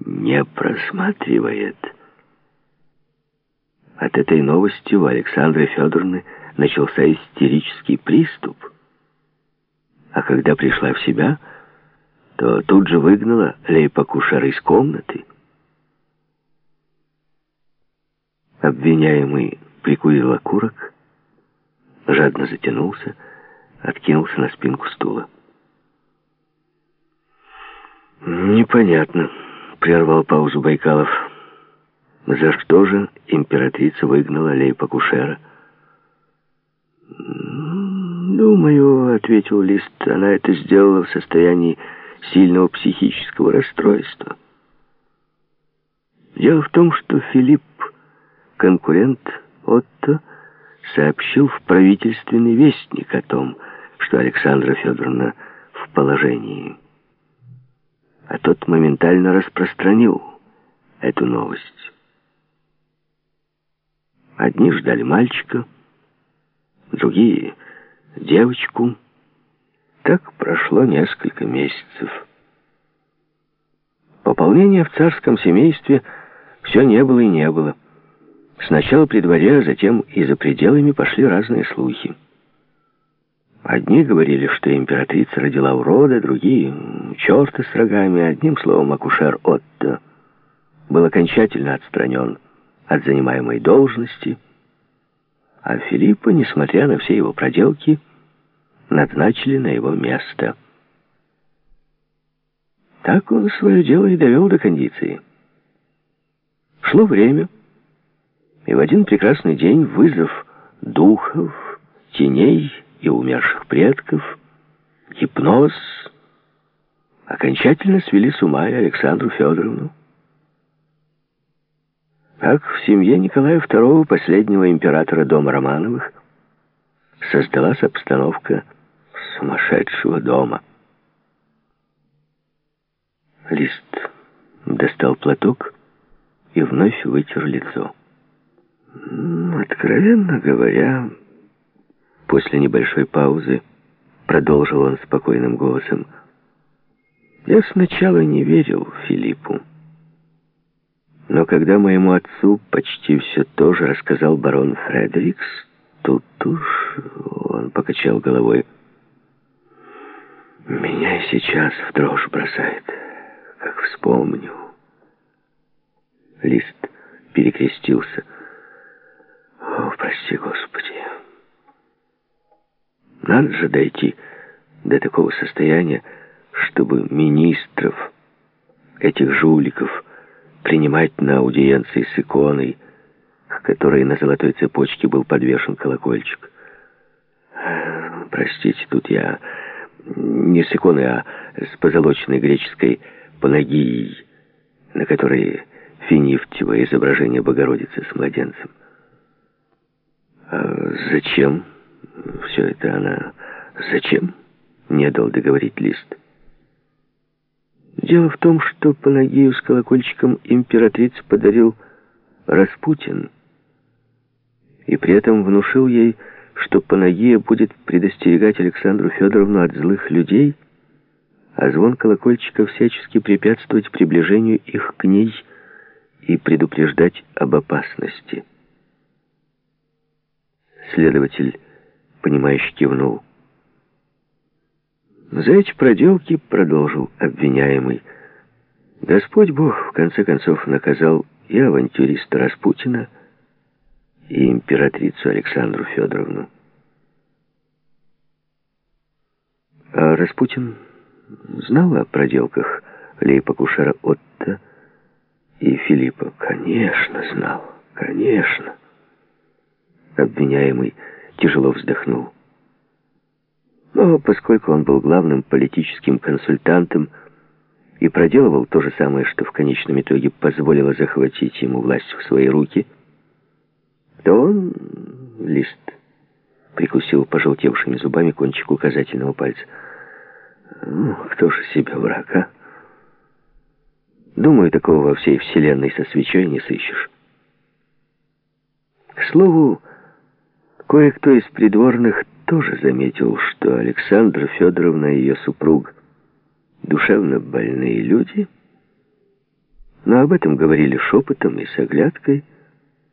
не просматривает. От этой новости у Александры Федоровны начался истерический приступ. А когда пришла в себя, то тут же выгнала лейб-акушера из комнаты. Обвиняемый прикурил окурок, жадно затянулся, откинулся на спинку стула. «Непонятно», — прервал паузу Байкалов. «За что же императрица выгнала лейб-акушера?» «Думаю», — ответил Лист, — «она это сделала в состоянии сильного психического расстройства. Дело в том, что Филипп, конкурент Отто, сообщил в правительственный вестник о том, что Александра Федоровна в положении. А тот моментально распространил эту новость. Одни ждали мальчика, другие — девочку. Так прошло несколько месяцев. Пополнения в царском семействе все не было и не было. Сначала при дворе, а затем и за пределами пошли разные слухи. Одни говорили, что императрица родила урода, другие — черта с рогами. Одним словом, акушер Отто был окончательно отстранен от занимаемой должности, а Филиппа, несмотря на все его проделки, назначили на его место. Так он свое дело и довел до кондиции. Шло время, и в один прекрасный день, вызов духов, теней и умерших предков, гипноз, окончательно свели с ума и Александру Федоровну. Так в семье Николая II, последнего императора дома Романовых, создалась обстановка сумасшедшего дома. Лист достал платок и вновь вытер лицо. «Откровенно говоря...» После небольшой паузы продолжил он спокойным голосом. «Я сначала не верил Филиппу. Но когда моему отцу почти все то же рассказал барон Фредерикс, тут уж он покачал головой. Меня и сейчас в дрожь бросает, как вспомню». Лист перекрестился. «О, прости, Господи! Надо же дойти до такого состояния, чтобы министров, этих жуликов, принимать на аудиенции с иконой, к которой на золотой цепочке был подвешен колокольчик. Простите, тут я не с иконой, а с позолоченной греческой панагией, на которой финифтевое изображение Богородицы с младенцем. А зачем все это она? Зачем? Не дал договорить Лист. Дело в том, что панагию с колокольчиком императрице подарил Распутин, и при этом внушил ей, что панагия будет предостерегать Александру Федоровну от злых людей, а звон колокольчика всячески препятствовать приближению их к ней и предупреждать об опасности. Следователь, понимающе кивнул. За эти проделки, продолжил обвиняемый, Господь Бог в конце концов наказал и авантюриста Распутина, и императрицу Александру Федоровну. А Распутин знал о проделках лейб-акушера Отто и Филиппа? Конечно, знал, конечно. Обвиняемый тяжело вздохнул. Но поскольку он был главным политическим консультантом и проделывал то же самое, что в конечном итоге позволило захватить ему власть в свои руки, то он, Лист, прикусил пожелтевшими зубами кончик указательного пальца. Ну, кто же себе враг, а? Думаю, такого во всей вселенной со свечой не сыщешь. К слову, кое-кто из придворных тоже заметил, что Александра Федоровна и ее супруг душевно больные люди, но об этом говорили шепотом и с оглядкой.